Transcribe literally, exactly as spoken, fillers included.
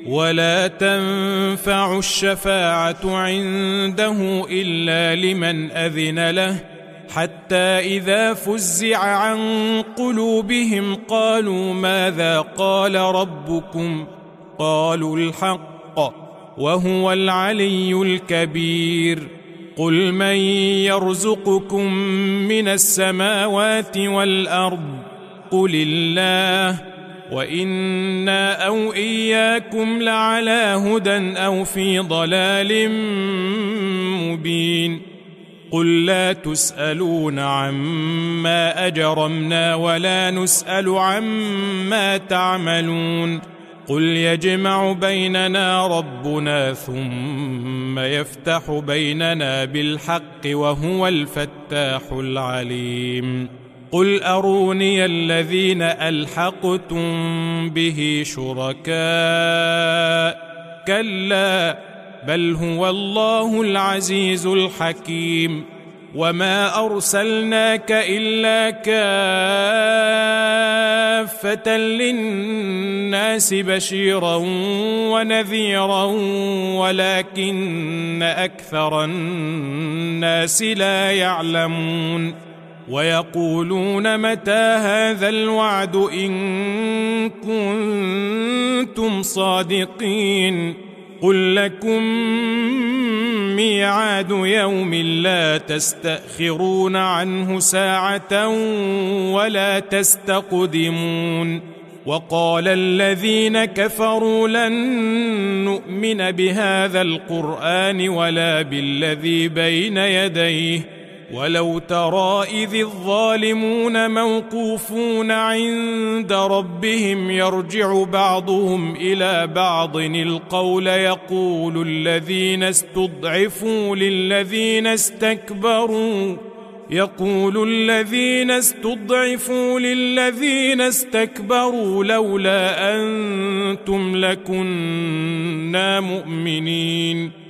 ولا تنفع الشفاعة عنده إلا لمن أذن له حتى إذا فزع عن قلوبهم قالوا ماذا قال ربكم قالوا الحق وهو العلي الكبير قل من يرزقكم من السماوات والأرض قل الله وإنا أو إياكم لعلى هدى أو في ضلال مبين قل لا تسألون عما أجرمنا ولا نسأل عما تعملون قل يجمع بيننا ربنا ثم يفتح بيننا بالحق وهو الفتاح العليم قل أروني الذين ألحقتم به شركاء كلا بل هو الله العزيز الحكيم وما أرسلناك إلا كافة للناس بشيرا ونذيرا ولكن أكثر الناس لا يعلمون ويقولون متى هذا الوعد إن كنتم صادقين قل لكم ميعاد يوم لا تستأخرون عنه ساعة ولا تستقدمون وقال الذين كفروا لن نؤمن بهذا القرآن ولا بالذي بين يديه ولو ترى إذ الظالمون موقوفون عند ربهم يرجع بعضهم إلى بعض القول يقول الذين استضعفوا للذين استكبروا يقول الذين استضعفوا للذين استكبروا لولا أنتم لكنا مؤمنين